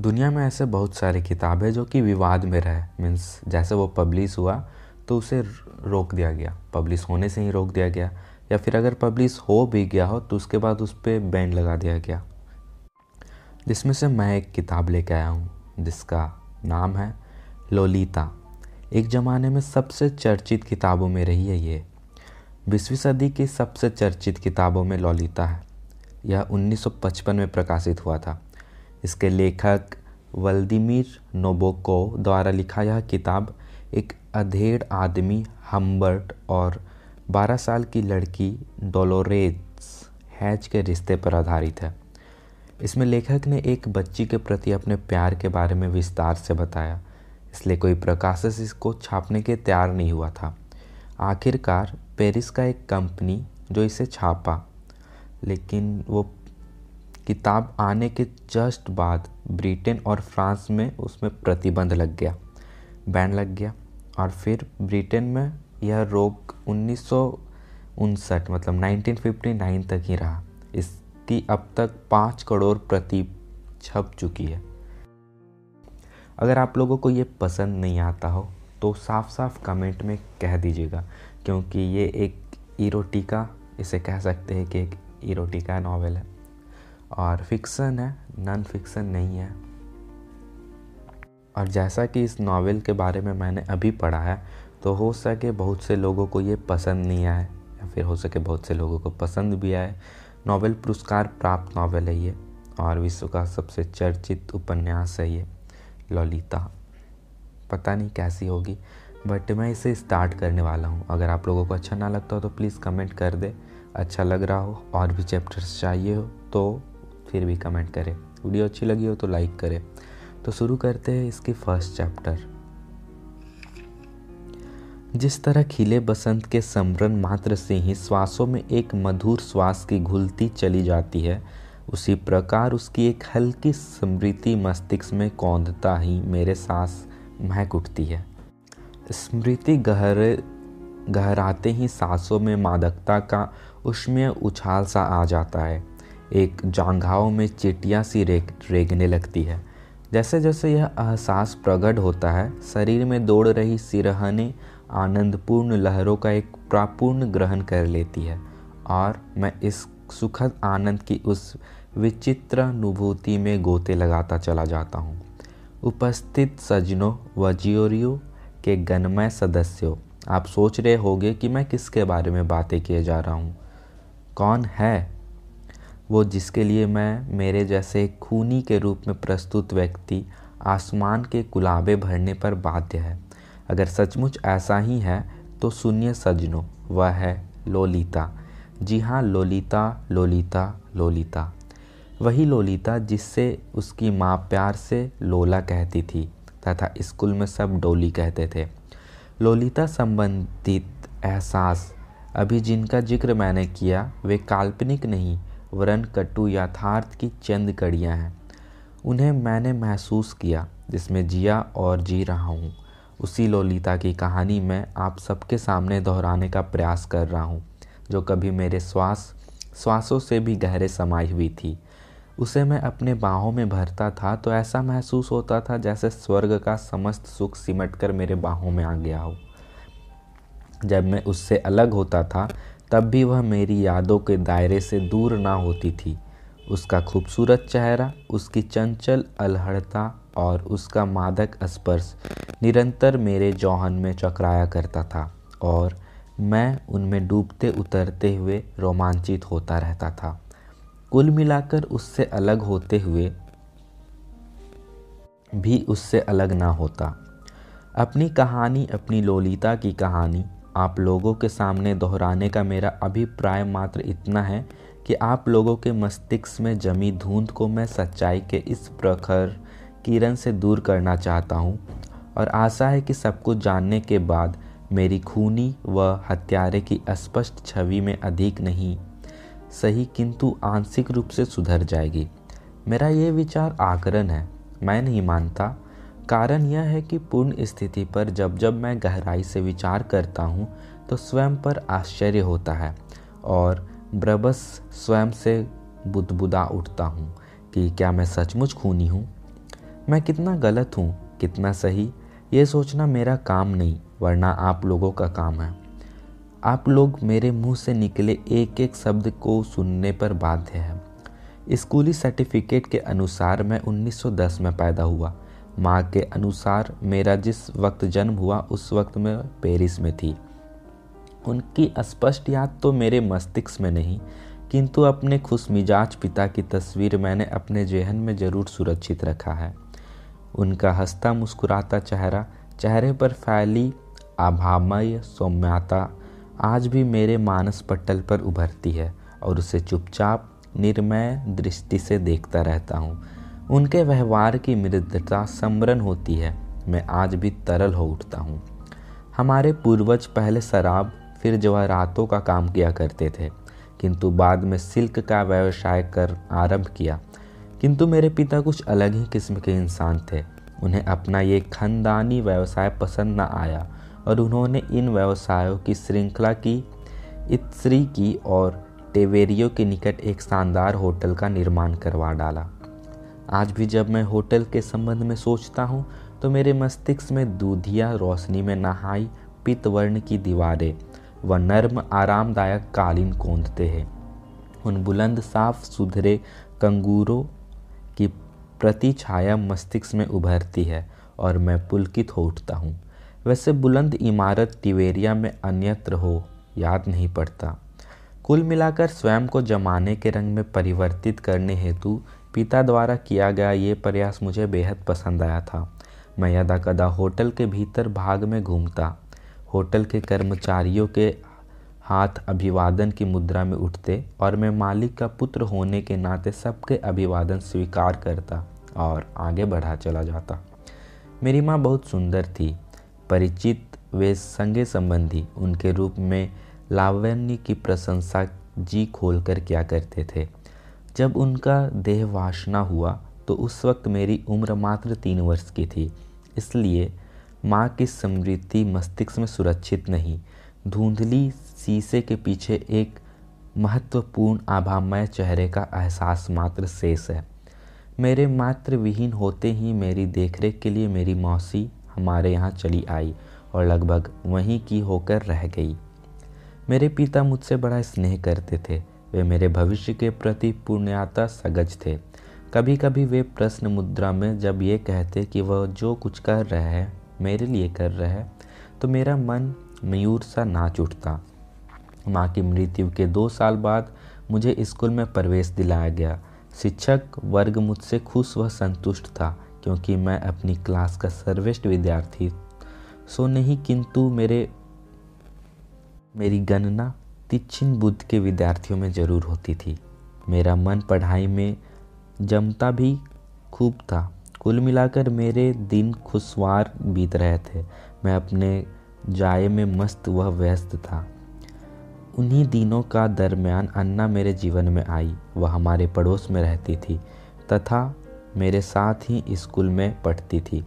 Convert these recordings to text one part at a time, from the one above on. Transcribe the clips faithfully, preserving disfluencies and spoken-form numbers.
दुनिया में ऐसे बहुत सारे किताब है जो कि विवाद में रहे। मीन्स जैसे वो पब्लिश हुआ तो उसे रोक दिया गया, पब्लिश होने से ही रोक दिया गया, या फिर अगर पब्लिश हो भी गया हो तो उसके बाद उस पर बैन लगा दिया गया। जिसमें से मैं एक किताब लेके आया हूँ जिसका नाम है लोलिता। एक ज़माने में सबसे चर्चित किताबों में रही है ये। बीसवीं सदी की सबसे चर्चित किताबों में लोलिता है। यह उन्नीस सौ पचपन में प्रकाशित हुआ था। इसके लेखक व्लादिमीर नाबोकोव द्वारा लिखा यह किताब एक अधेड़ आदमी हम्बर्ट और बारह साल की लड़की डोलोरेस हैच के रिश्ते पर आधारित है। इसमें लेखक ने एक बच्ची के प्रति अपने प्यार के बारे में विस्तार से बताया, इसलिए कोई प्रकाशक इसको छापने के तैयार नहीं हुआ था। आखिरकार पेरिस का एक कंपनी जो इसे छापा, लेकिन वो किताब आने के जस्ट बाद ब्रिटेन और फ्रांस में उसमें प्रतिबंध लग गया, बैन लग गया। और फिर ब्रिटेन में यह रोक उन्नीस सौ उनसठ मतलब उन्नीस सौ उनसठ तक ही रहा। इसकी अब तक पाँच करोड़ प्रति छप चुकी है। अगर आप लोगों को ये पसंद नहीं आता हो तो साफ साफ कमेंट में कह दीजिएगा, क्योंकि ये एक इरोटिका, इसे कह सकते हैं कि एक इरोटिका नॉवेल है और फिक्सन है, नॉन फिक्सन नहीं है। और जैसा कि इस नॉवेल के बारे में मैंने अभी पढ़ा है तो हो सके बहुत से लोगों को ये पसंद नहीं आए, या फिर हो सके बहुत से लोगों को पसंद भी आए। नोबेल पुरस्कार प्राप्त नॉवेल है ये और विश्व का सबसे चर्चित उपन्यास है ये लोलिता। पता नहीं कैसी होगी, बट मैं इसे स्टार्ट करने वाला हूँ। अगर आप लोगों को अच्छा ना लगता हो तो प्लीज़ कमेंट कर दे। अच्छा लग रहा हो और भी चैप्टर्स चाहिए हो तो फिर भी कमेंट करें। वीडियो अच्छी लगी हो तो लाइक करें। तो शुरू करते हैं इसकी फर्स्ट चैप्टर। जिस तरह खिले बसंत के समरण मात्र से ही श्वासों में एक मधुर श्वास की घुलती चली जाती है, उसी प्रकार उसकी एक हल्की स्मृति मस्तिष्क में कौंधता ही मेरे सांस महक उठती है। स्मृति गहरे गहराते ही सांसों में मादकता का उष्मीय उछाल सा आ जाता है। एक जांघाओं में चिटियाँ सी रेग रेगने लगती है। जैसे जैसे यह एहसास प्रकट होता है, शरीर में दौड़ रही सिरहने आनंदपूर्ण लहरों का एक प्रापूर्ण ग्रहण कर लेती है और मैं इस सुखद आनंद की उस विचित्र अनुभूति में गोते लगाता चला जाता हूँ। उपस्थित सज्जनों व ज्यूरी के गणमय सदस्यों, आप सोच रहे होंगे कि मैं किसके बारे में बातें किए जा रहा हूँ। कौन है वो जिसके लिए मैं मेरे जैसे खूनी के रूप में प्रस्तुत व्यक्ति आसमान के कुलाबे भरने पर बाध्य है। अगर सचमुच ऐसा ही है तो सुनिए सज्जनों, वह है लोलिता। जी हाँ, लोलिता लोलिता लोलिता, वही लोलिता जिससे उसकी माँ प्यार से लोला कहती थी तथा स्कूल में सब डोली कहते थे। लोलिता संबंधित एहसास अभी जिनका जिक्र मैंने किया वे काल्पनिक नहीं वरन कटु यथार्थ की चंद कड़ियाँ हैं। उन्हें मैंने महसूस किया जिसमें जिया और जी रहा हूँ। उसी लोलिता की कहानी मैं आप सबके सामने दोहराने का प्रयास कर रहा हूँ, जो कभी मेरे श्वास श्वासों से भी गहरे समाई हुई थी। उसे मैं अपने बाहों में भरता था तो ऐसा महसूस होता था जैसे स्वर्ग का समस्त सुख सिमट कर मेरे बाहों में आ गया हो। जब मैं उससे अलग होता था तब भी वह मेरी यादों के दायरे से दूर ना होती थी। उसका खूबसूरत चेहरा, उसकी चंचल अलहड़ता और उसका मादक स्पर्श निरंतर मेरे जौहन में चकराया करता था और मैं उनमें डूबते उतरते हुए रोमांचित होता रहता था। कुल मिलाकर उससे अलग होते हुए भी उससे अलग ना होता। अपनी कहानी, अपनी लोलिता की कहानी आप लोगों के सामने दोहराने का मेरा अभिप्राय मात्र इतना है कि आप लोगों के मस्तिष्क में जमी धुंध को मैं सच्चाई के इस प्रखर किरण से दूर करना चाहता हूँ और आशा है कि सब कुछ जानने के बाद मेरी खूनी व हत्यारे की स्पष्ट छवि में अधिक नहीं सही किंतु आंशिक रूप से सुधर जाएगी। मेरा ये विचार आकरण है, मैं नहीं मानता। कारण यह है कि पूर्ण स्थिति पर जब जब मैं गहराई से विचार करता हूँ तो स्वयं पर आश्चर्य होता है और ब्रबस स्वयं से बुदबुदा उठता हूँ कि क्या मैं सचमुच खूनी हूँ। मैं कितना गलत हूँ, कितना सही, ये सोचना मेरा काम नहीं, वरना आप लोगों का काम है। आप लोग मेरे मुंह से निकले एक एक शब्द को सुनने पर बाध्य हैं। स्कूली सर्टिफिकेट के अनुसार मैं उन्नीस सौ दस में पैदा हुआ। माँ के अनुसार मेरा जिस वक्त जन्म हुआ उस वक्त मैं पेरिस में थी। उनकी स्पष्ट याद तो मेरे मस्तिष्क में नहीं, किंतु अपने खुशमिजाज पिता की तस्वीर मैंने अपने जेहन में जरूर सुरक्षित रखा है। उनका हंसता मुस्कुराता चेहरा, चेहरे पर फैली आभामय सौम्यता आज भी मेरे मानस पटल पर उभरती है और उसे चुपचाप निर्मय दृष्टि से देखता रहता हूँ। उनके व्यवहार की मृदुता सम्रन होती है। मैं आज भी तरल हो उठता हूँ। हमारे पूर्वज पहले शराब फिर जवाहरातों का काम किया करते थे, किंतु बाद में सिल्क का व्यवसाय कर आरंभ किया। किंतु मेरे पिता कुछ अलग ही किस्म के इंसान थे। उन्हें अपना ये खानदानी व्यवसाय पसंद न आया और उन्होंने इन व्यवसायों की श्रृंखला की इत्सरी की और टेवेरियो के निकट एक शानदार होटल का निर्माण करवा डाला। आज भी जब मैं होटल के संबंध में सोचता हूँ तो मेरे मस्तिष्क में दूधिया रोशनी में नहाई पीतवर्ण की दीवारें व नर्म आरामदायक कालीन कौंधते हैं। उन बुलंद साफ सुथरे कंगूरों की प्रति छाया मस्तिष्क में उभरती है और मैं पुलकित हो उठता हूँ। वैसे बुलंद इमारत टिवेरिया में अन्यत्र हो याद नहीं पड़ता। कुल मिलाकर स्वयं को जमाने के रंग में परिवर्तित करने हेतु पिता द्वारा किया गया ये प्रयास मुझे बेहद पसंद आया था। मैं यदा कदा होटल के भीतर भाग में घूमता। होटल के कर्मचारियों के हाथ अभिवादन की मुद्रा में उठते और मैं मालिक का पुत्र होने के नाते सबके अभिवादन स्वीकार करता और आगे बढ़ा चला जाता। मेरी माँ बहुत सुंदर थी। परिचित वे संगे संबंधी उनके रूप में लावण्य की प्रशंसा जी खोलकर किया करते थे। जब उनका देह वासना हुआ तो उस वक्त मेरी उम्र मात्र तीन वर्ष की थी, इसलिए माँ की स्मृति मस्तिष्क में सुरक्षित नहीं। धुंधली शीशे के पीछे एक महत्वपूर्ण आभामय चेहरे का एहसास मात्र शेष है। मेरे मातृविहीन होते ही मेरी देखरेख के लिए मेरी मौसी हमारे यहाँ चली आई और लगभग वहीं की होकर रह गई। मेरे पिता मुझसे बड़ा स्नेह करते थे। वे मेरे भविष्य के प्रति पूर्णतः सजग थे। कभी कभी वे प्रश्न मुद्रा में जब ये कहते कि वह जो कुछ कर रहे हैं मेरे लिए कर रहे हैं, तो मेरा मन मयूर सा नाच उठता। माँ की मृत्यु के दो साल बाद मुझे स्कूल में प्रवेश दिलाया गया। शिक्षक वर्ग मुझसे खुश व संतुष्ट था, क्योंकि मैं अपनी क्लास का सर्वश्रेष्ठ विद्यार्थी सो नहीं, किंतु मेरे मेरी गणना तीक्ष्ण बुद्धि के विद्यार्थियों में जरूर होती थी। मेरा मन पढ़ाई में जमता भी खूब था। कुल मिलाकर मेरे दिन खुशवार बीत रहे थे। मैं अपने जाए में मस्त व व्यस्त था। उन्हीं दिनों का दरमियान अन्ना मेरे जीवन में आई। वह हमारे पड़ोस में रहती थी तथा मेरे साथ ही स्कूल में पढ़ती थी।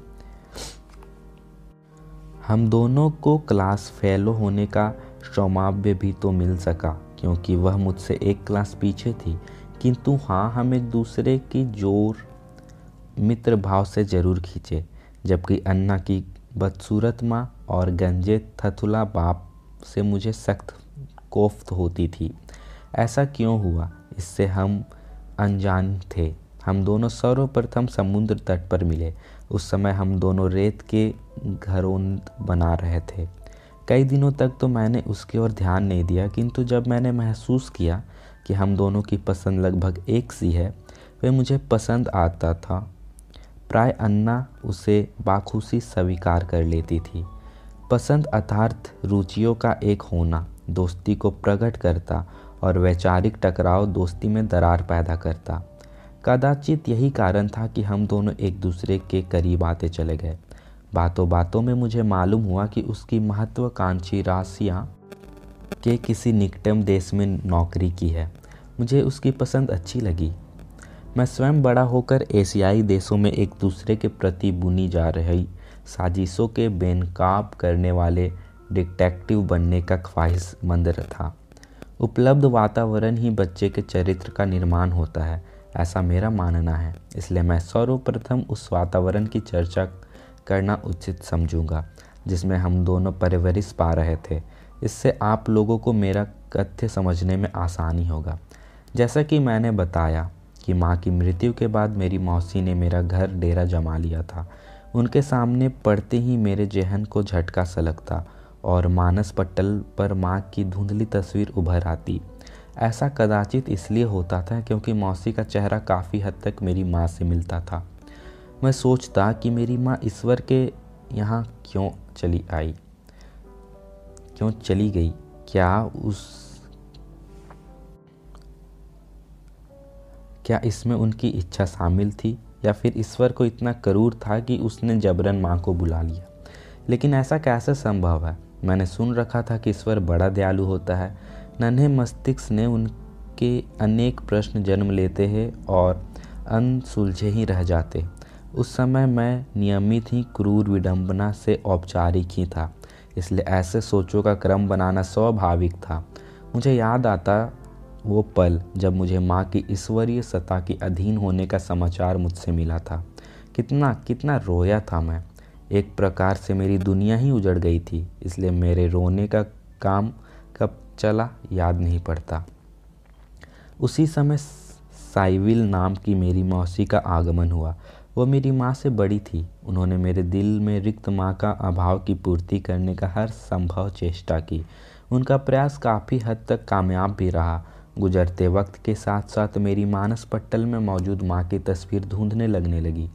हम दोनों को क्लास फेलो होने का सौभाग्य भी तो मिल सका, क्योंकि वह मुझसे एक क्लास पीछे थी, किंतु हाँ, हम एक दूसरे की जोर मित्र भाव से जरूर खींचे। जबकि अन्ना की बदसूरत माँ और गंजे थथुला बाप से मुझे सख्त कोफ्त होती थी। ऐसा क्यों हुआ, इससे हम अनजान थे। हम दोनों सर्वप्रथम समुद्र तट पर मिले। उस समय हम दोनों रेत के घरों बना रहे थे। कई दिनों तक तो मैंने उसकी ओर ध्यान नहीं दिया, किंतु जब मैंने महसूस किया कि हम दोनों की पसंद लगभग एक सी है, वह मुझे पसंद आता था। प्राय अन्ना उसे बाखुशी स्वीकार कर लेती थी। पसंद अर्थात रुचियों का एक होना दोस्ती को प्रकट करता और वैचारिक टकराव दोस्ती में दरार पैदा करता। कदाचित यही कारण था कि हम दोनों एक दूसरे के करीब आते चले गए। बातों बातों में मुझे मालूम हुआ कि उसकी महत्वाकांक्षी राशियाँ के किसी निकटम देश में नौकरी की है। मुझे उसकी पसंद अच्छी लगी। मैं स्वयं बड़ा होकर एशियाई देशों में एक दूसरे के प्रति बुनी जा रही साजिशों के बेनकाब करने वाले डिटेक्टिव बनने का ख्वाहिशमंद था। उपलब्ध वातावरण ही बच्चे के चरित्र का निर्माण होता है। ऐसा मेरा मानना है। इसलिए मैं सर्वप्रथम उस वातावरण की चर्चा करना उचित समझूंगा जिसमें हम दोनों परवरिश पा रहे थे। इससे आप लोगों को मेरा कथ्य समझने में आसानी होगा। जैसा कि मैंने बताया कि माँ की मृत्यु के बाद मेरी मौसी ने मेरा घर डेरा जमा लिया था। उनके सामने पड़ते ही मेरे जेहन को झटका सा लगता और मानस पटल पर माँ की धुंधली तस्वीर उभर आती। ऐसा कदाचित इसलिए होता था क्योंकि मौसी का चेहरा काफ़ी हद तक मेरी माँ से मिलता था। मैं सोचता कि मेरी माँ ईश्वर के यहाँ क्यों चली आई क्यों चली गई। क्या उस क्या इसमें उनकी इच्छा शामिल थी या फिर ईश्वर को इतना क्रूर था कि उसने जबरन माँ को बुला लिया। लेकिन ऐसा कैसे संभव है? मैंने सुन रखा था कि ईश्वर बड़ा दयालु होता है। नन्हे मस्तिष्क ने उनके अनेक प्रश्न जन्म लेते हैं और अनसुलझे ही रह जाते। उस समय मैं नियमित ही क्रूर विडंबना से औपचारिक ही था, इसलिए ऐसे सोचों का क्रम बनाना स्वाभाविक था। मुझे याद आता वो पल जब मुझे माँ की ईश्वरीय सत्ता के अधीन होने का समाचार मुझसे मिला था। कितना कितना रोया था मैं। एक प्रकार से मेरी दुनिया ही उजड़ गई थी। इसलिए मेरे रोने का काम कब चला याद नहीं पड़ता। उसी समय साइविल नाम की मेरी मौसी का आगमन हुआ। वो मेरी माँ से बड़ी थी। उन्होंने मेरे दिल में रिक्त माँ का अभाव की पूर्ति करने का हर संभव चेष्टा की। उनका प्रयास काफ़ी हद तक कामयाब भी रहा। गुजरते वक्त के साथ साथ मेरी मानस पट्टल में मौजूद माँ की तस्वीर धुंधने लगने लगी।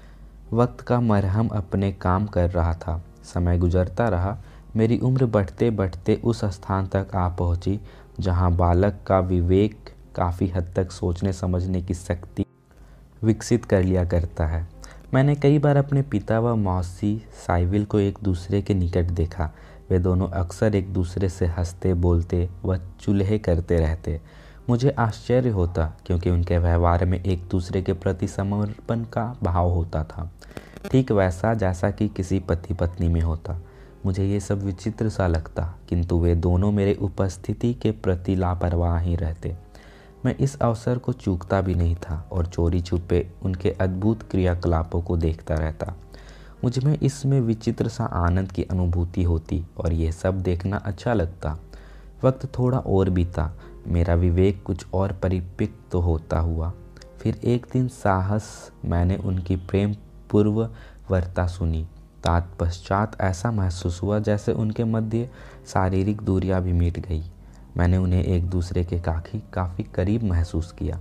वक्त का मरहम अपने काम कर रहा था। समय गुजरता रहा। मेरी उम्र बढ़ते बढ़ते उस स्थान तक आ पहुंची जहां बालक का विवेक काफ़ी हद तक सोचने समझने की शक्ति विकसित कर लिया करता है। मैंने कई बार अपने पिता व मौसी साइविल को एक दूसरे के निकट देखा। वे दोनों अक्सर एक दूसरे से हंसते बोलते व चुलहे करते रहते। मुझे आश्चर्य होता क्योंकि उनके व्यवहार में एक दूसरे के प्रति समर्पण का भाव होता था, ठीक वैसा जैसा कि किसी पति पत्नी में होता। मुझे ये सब विचित्र सा लगता, किंतु वे दोनों मेरे उपस्थिति के प्रति लापरवाह ही रहते। मैं इस अवसर को चूकता भी नहीं था और चोरी छुपे उनके अद्भुत क्रियाकलापों को देखता रहता। मुझ में इसमें विचित्र सा आनंद की अनुभूति होती और ये सब देखना अच्छा लगता। वक्त थोड़ा और बीता। मेरा विवेक कुछ और परिपक्व तो होता हुआ। फिर एक दिन साहस मैंने उनकी प्रेम पूर्व वार्ता सुनी। तत्पश्चात ऐसा महसूस हुआ जैसे उनके मध्य शारीरिक दूरियां भी मिट गई। मैंने उन्हें एक दूसरे के काफ़ी काफ़ी करीब महसूस किया।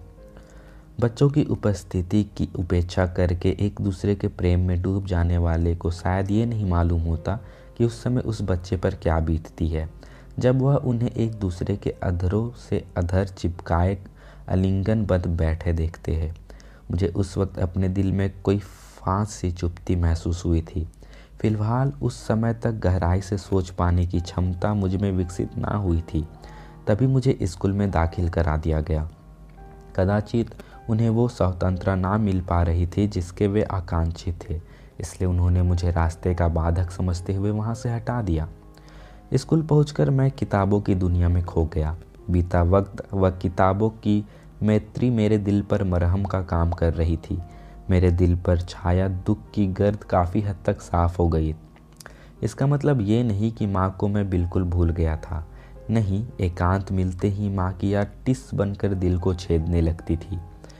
बच्चों की उपस्थिति की उपेक्षा करके एक दूसरे के प्रेम में डूब जाने वाले को शायद ये नहीं मालूम होता कि उस समय उस बच्चे पर क्या बीतती है जब वह उन्हें एक दूसरे के अधरों से अधर चिपकाए आलिंगनबद्ध बैठे देखते हैं। मुझे उस वक्त अपने दिल में कोई फांस सी चुभती महसूस हुई थी। फिलहाल उस समय तक गहराई से सोच पाने की क्षमता मुझ में विकसित ना हुई थी। तभी मुझे स्कूल में दाखिल करा दिया गया। कदाचित उन्हें वो स्वतंत्रता ना मिल पा रही थी जिसके वे आकांक्षी थे, इसलिए उन्होंने मुझे रास्ते का बाधक समझते हुए वहाँ से हटा दिया। स्कूल पहुंचकर मैं किताबों की दुनिया में खो गया। बीता वक्त व किताबों की मैत्री मेरे दिल पर मरहम का काम कर रही थी। मेरे दिल पर छाया दुख की गर्द काफ़ी हद तक साफ हो गई। इसका मतलब ये नहीं कि माँ को मैं बिल्कुल भूल गया था। नहीं, एकांत मिलते ही माँ की याद टिस बनकर दिल को छेदने लगती थी।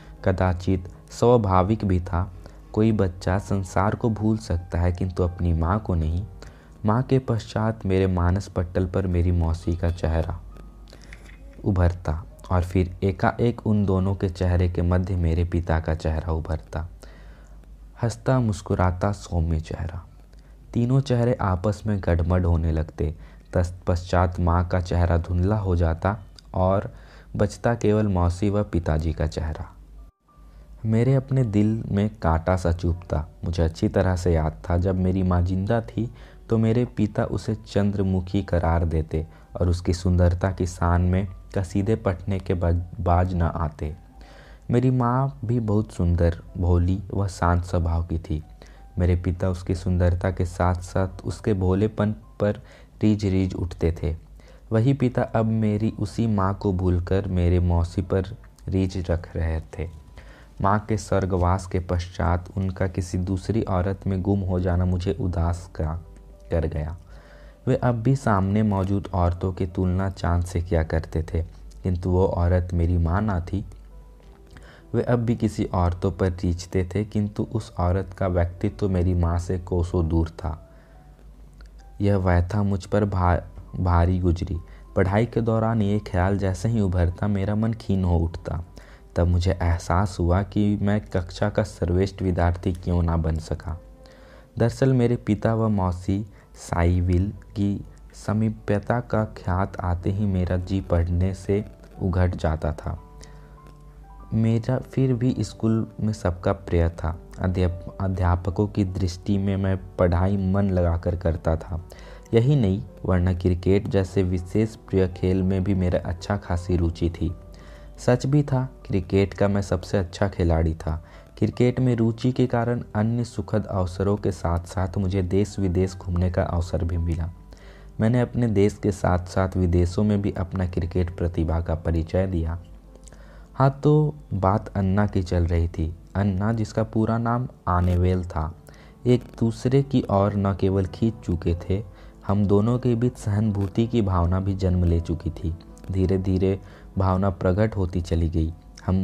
कदाचित स्वाभाविक भी था। कोई बच्चा संसार को भूल सकता है किंतु अपनी माँ को नहीं। माँ के पश्चात मेरे मानस पट्टल पर मेरी मौसी का चेहरा उभरता और फिर एकाएक उन दोनों के चेहरे के मध्य मेरे पिता का चेहरा उभरता, हंसता मुस्कुराता सौम्य चेहरा। तीनों चेहरे आपस में गड़बड़ होने लगते। तत्पश्चात माँ का चेहरा धुंधला हो जाता और बचता केवल मौसी व पिताजी का चेहरा। मेरे अपने दिल में कांटा सा चुभता। मुझे अच्छी तरह से याद था जब मेरी माँ जिंदा थी तो मेरे पिता उसे चंद्रमुखी करार देते और उसकी सुंदरता की शान में कसीदे पढ़ने के बाज न आते। मेरी माँ भी बहुत सुंदर, भोली व शांत स्वभाव की थी। मेरे पिता उसकी सुंदरता के साथ साथ उसके भोलेपन पर रीझ रीझ उठते थे। वही पिता अब मेरी उसी माँ को भूलकर मेरे मौसी पर रीझ रख रहे थे। माँ के स्वर्गवास के पश्चात उनका किसी दूसरी औरत में गुम हो जाना मुझे उदास कर गया। वे अब भी सामने मौजूद औरतों की तुलना चाँद से किया करते थे, किंतु वो औरत मेरी माँ ना थी। वे अब भी किसी औरतों पर रीझते थे, किंतु उस औरत का व्यक्तित्व तो मेरी माँ से कोसों दूर था। यह व्यथा मुझ पर भा, भारी गुजरी। पढ़ाई के दौरान ये ख्याल जैसे ही उभरता मेरा मन खीन हो उठता। तब मुझे एहसास हुआ कि मैं कक्षा का सर्वश्रेष्ठ विद्यार्थी क्यों ना बन सका। दरअसल मेरे पिता व मौसी साइविल की समीप्यता का ख्यात आते ही मेरा जी पढ़ने से उघट जाता था। मेरा फिर भी स्कूल में सबका प्रिय था। अध्याप अध्यापकों की दृष्टि में मैं पढ़ाई मन लगाकर करता था। यही नहीं, वरना क्रिकेट जैसे विशेष प्रिय खेल में भी मेरा अच्छा खासी रुचि थी। सच भी था, क्रिकेट का मैं सबसे अच्छा खिलाड़ी था। क्रिकेट में रुचि के कारण अन्य सुखद अवसरों के साथ साथ मुझे देश विदेश घूमने का अवसर भी मिला। मैंने अपने देश के साथ साथ विदेशों में भी अपना क्रिकेट प्रतिभा का परिचय दिया। हाँ, तो बात अन्ना की चल रही थी। अन्ना, जिसका पूरा नाम आनेवेल था, एक दूसरे की ओर न केवल खींच चुके थे, हम दोनों के बीच सहानुभूति की भावना भी जन्म ले चुकी थी। धीरे धीरे भावना प्रकट होती चली गई। हम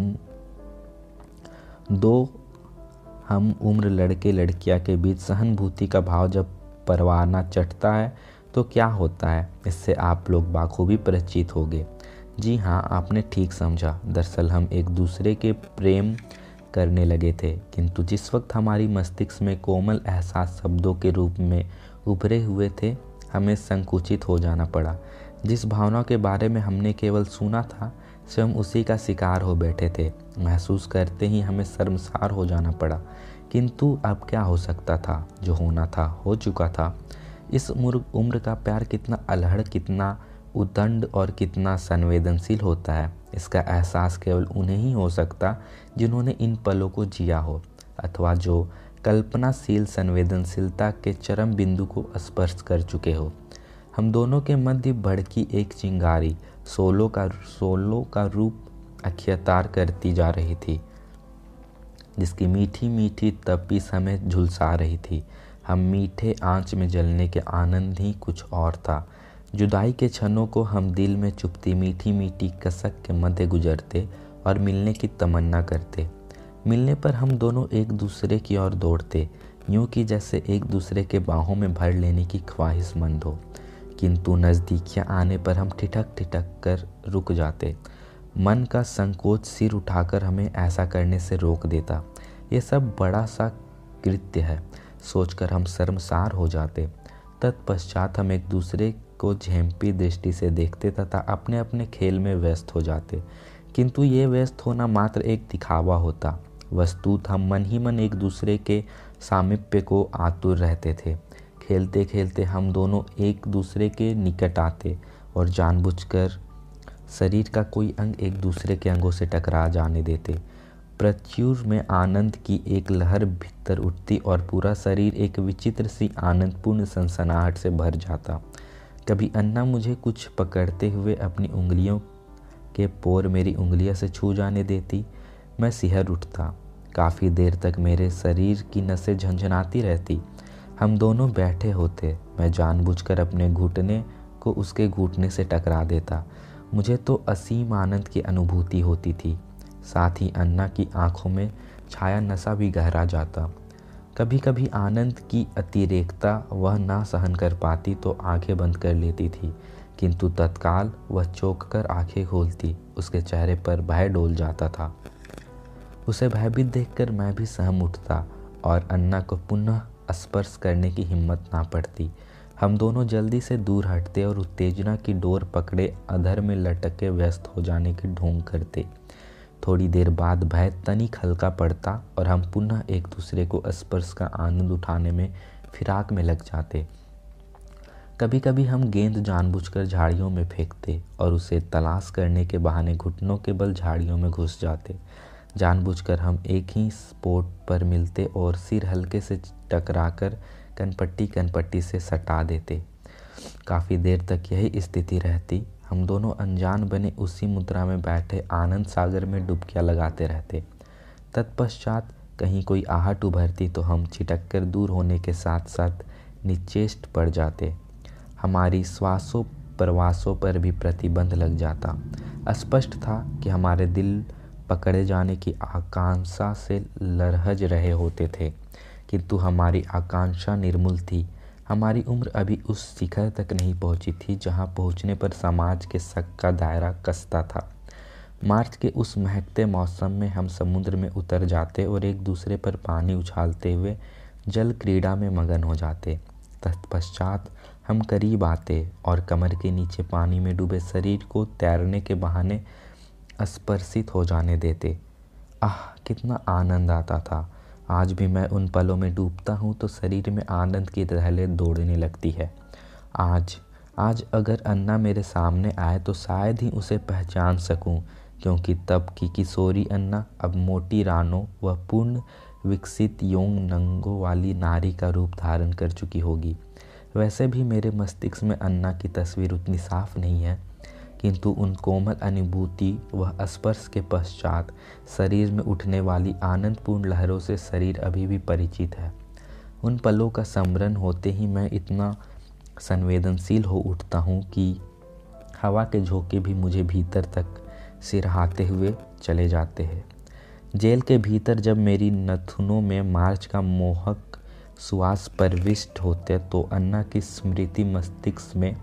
दो हम उम्र लड़के लड़कियां के बीच सहानुभूति का भाव जब परवाना चढ़ता है तो क्या होता है, इससे आप लोग बाखूबी परिचित होंगे। जी हाँ, आपने ठीक समझा। दरअसल हम एक दूसरे के प्रेम करने लगे थे, किंतु जिस वक्त हमारी मस्तिष्क में कोमल एहसास शब्दों के रूप में उभरे हुए थे, हमें संकुचित हो जाना पड़ा। जिस भावना के बारे में हमने केवल सुना था, स्वयं उसी का शिकार हो बैठे थे। महसूस करते ही हमें शर्मसार हो जाना पड़ा। किंतु अब क्या हो सकता था? जो होना था हो चुका था। इस उम्र का प्यार कितना अलहड़, कितना उद्दंड और कितना संवेदनशील होता है, इसका एहसास केवल उन्हें ही हो सकता जिन्होंने इन पलों को जिया हो, अथवा जो कल्पनाशील संवेदनशीलता के चरम बिंदु को स्पर्श कर चुके हो। हम दोनों के मध्य भड़की एक चिंगारी सोलो का सोलो का रूप अख्तियार करती जा रही थी, जिसकी मीठी मीठी तपिश हमें झुलसा रही थी। हम मीठे आंच में जलने के आनंद ही कुछ और था। जुदाई के क्षणों को हम दिल में चुपती मीठी मीठी कसक के मध्य गुजरते और मिलने की तमन्ना करते। मिलने पर हम दोनों एक दूसरे की ओर दौड़ते, यूं कि जैसे एक दूसरे के बाहों में भर लेने की ख्वाहिशमंद हो। किंतु नज़दीकियां आने पर हम ठिठक ठिठक कर रुक जाते। मन का संकोच सिर उठाकर हमें ऐसा करने से रोक देता। ये सब बड़ा सा कृत्य है, सोचकर हम शर्मसार हो जाते। तत्पश्चात हम एक दूसरे को झेंपी दृष्टि से देखते तथा अपने अपने खेल में व्यस्त हो जाते। किंतु ये व्यस्त होना मात्र एक दिखावा होता। वस्तुत हम मन ही मन एक दूसरे के सामीप्य को आतुर रहते थे। खेलते खेलते हम दोनों एक दूसरे के निकट आते और जानबूझकर शरीर का कोई अंग एक दूसरे के अंगों से टकरा जाने देते। प्रचुर में आनंद की एक लहर भीतर उठती और पूरा शरीर एक विचित्र सी आनंदपूर्ण सनसनाहट से भर जाता। कभी अन्ना मुझे कुछ पकड़ते हुए अपनी उंगलियों के पोर मेरी उंगलियों से छू जाने देती। मैं सिहर उठता। काफ़ी देर तक मेरे शरीर की नसें झंझनाती रहती। हम दोनों बैठे होते। मैं जानबूझकर अपने घुटने को उसके घुटने से टकरा देता। मुझे तो असीम आनंद की अनुभूति होती थी। साथ ही अन्ना की आंखों में छाया नशा भी गहरा जाता। कभी कभी आनंद की अतिरेकता वह ना सहन कर पाती तो आंखें बंद कर लेती थी, किंतु तत्काल वह चौंक कर आंखें खोलती। उसके चेहरे पर भय डोल जाता था। उसे भयभीत देखकर मैं भी सहम उठता और अन्ना को पुनः स्पर्श करने की हिम्मत ना पड़ती। हम दोनों जल्दी से दूर हटते और उत्तेजना की डोर पकड़े अधर में लटके व्यस्त हो जाने की ढोंग करते। थोड़ी देर बाद भय तनिक हल्का पड़ता और हम पुनः एक दूसरे को स्पर्श का आनंद उठाने में फिराक में लग जाते। कभी कभी हम गेंद जानबूझकर झाड़ियों में फेंकते और उसे तलाश करने के बहाने घुटनों के बल झाड़ियों में घुस जाते। जानबूझकर हम एक ही स्पॉट पर मिलते और सिर हल्के से टकराकर कनपट्टी कनपट्टी से सटा देते। काफ़ी देर तक यही स्थिति रहती। हम दोनों अनजान बने उसी मुद्रा में बैठे आनंद सागर में डुबकियां लगाते रहते। तत्पश्चात कहीं कोई आहट उभरती तो हम छिटक कर दूर होने के साथ साथ निश्चेष्ट पड़ जाते। हमारी श्वासों प्रवासों पर भी प्रतिबंध लग जाता। स्पष्ट था कि हमारे दिल पकड़े जाने की आकांक्षा से लरहज रहे होते थे, किंतु हमारी आकांक्षा निर्मूल थी। हमारी उम्र अभी उस शिखर तक नहीं पहुंची थी जहां पहुंचने पर समाज के शक का दायरा कसता था। मार्च के उस महकते मौसम में हम समुद्र में उतर जाते और एक दूसरे पर पानी उछालते हुए जल क्रीड़ा में मगन हो जाते। तत्पश्चात हम करीब आते और कमर के नीचे पानी में डूबे शरीर को तैरने के बहाने स्पर्शित हो जाने देते। आह, कितना आनंद आता था। आज भी मैं उन पलों में डूबता हूँ तो शरीर में आनंद की लहरें दौड़ने लगती है। आज आज अगर अन्ना मेरे सामने आए तो शायद ही उसे पहचान सकूं, क्योंकि तब की किशोरी अन्ना अब मोटी रानों व पूर्ण विकसित यौन नंगों वाली नारी का रूप धारण कर चुकी होगी। वैसे भी मेरे मस्तिष्क में अन्ना की तस्वीर उतनी साफ नहीं है, किंतु उन कोमल अनुभूति व स्पर्श के पश्चात शरीर में उठने वाली आनंदपूर्ण लहरों से शरीर अभी भी परिचित है। उन पलों का स्मरण होते ही मैं इतना संवेदनशील हो उठता हूँ कि हवा के झोंके भी मुझे भीतर तक सिरहाते हुए चले जाते हैं। जेल के भीतर जब मेरी नथुनों में मार्च का मोहक सुवास प्रविष्ट होते तो अन्ना की स्मृति मस्तिष्क में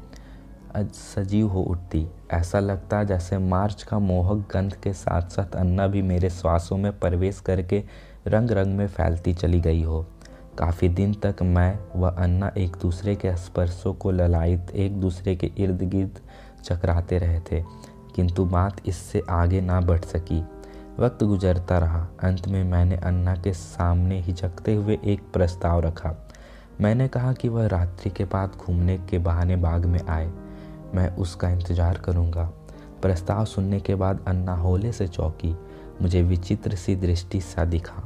सजीव हो उठती। ऐसा लगता जैसे मार्च का मोहक गंध के साथ साथ अन्ना भी मेरे श्वासों में प्रवेश करके रंग रंग में फैलती चली गई हो। काफ़ी दिन तक मैं व अन्ना एक दूसरे के स्पर्शों को ललायित एक दूसरे के इर्द गिर्द चकराते रहे थे, किंतु बात इससे आगे ना बढ़ सकी। वक्त गुजरता रहा। अंत में मैंने अन्ना के सामने हिचकते हुए एक प्रस्ताव रखा। मैंने कहा कि वह रात्रि के बाद घूमने के बहाने बाग में आए। मैं उसका इंतज़ार करूँगा। प्रस्ताव सुनने के बाद अन्ना होले से चौंकी। मुझे विचित्र सी दृष्टि सा दिखा।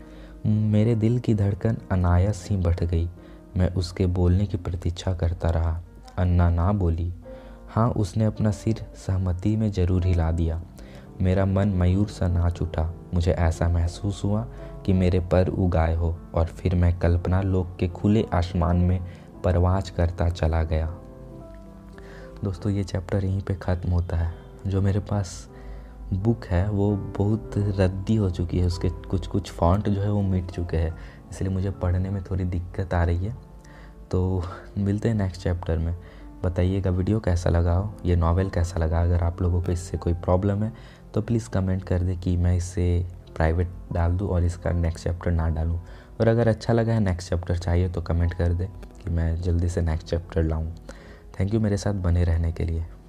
मेरे दिल की धड़कन अनायास ही बढ़ गई। मैं उसके बोलने की प्रतीक्षा करता रहा। अन्ना ना बोली। हाँ, उसने अपना सिर सहमति में जरूर हिला दिया। मेरा मन मयूर सा नाच उठा। मुझे ऐसा महसूस हुआ कि मेरे पर उगाए हो और फिर मैं कल्पना लोक के खुले आसमान में परवाज करता चला गया। दोस्तों, ये चैप्टर यहीं पे ख़त्म होता है। जो मेरे पास बुक है वो बहुत रद्दी हो चुकी है, उसके कुछ कुछ फॉन्ट जो है वो मिट चुके हैं, इसलिए मुझे पढ़ने में थोड़ी दिक्कत आ रही है। तो मिलते हैं नेक्स्ट चैप्टर में। बताइएगा वीडियो कैसा लगा हो, ये नॉवेल कैसा लगा। अगर आप लोगों को इससे कोई प्रॉब्लम है तो प्लीज़ कमेंट कर दे कि मैं इसे प्राइवेट डाल दूँ और इसका नेक्स्ट चैप्टर ना डालूँ। और अगर अच्छा लगा है, नेक्स्ट चैप्टर चाहिए तो कमेंट कर दे कि मैं जल्दी से नेक्स्ट चैप्टर लाऊँ। थैंक यू मेरे साथ बने रहने के लिए।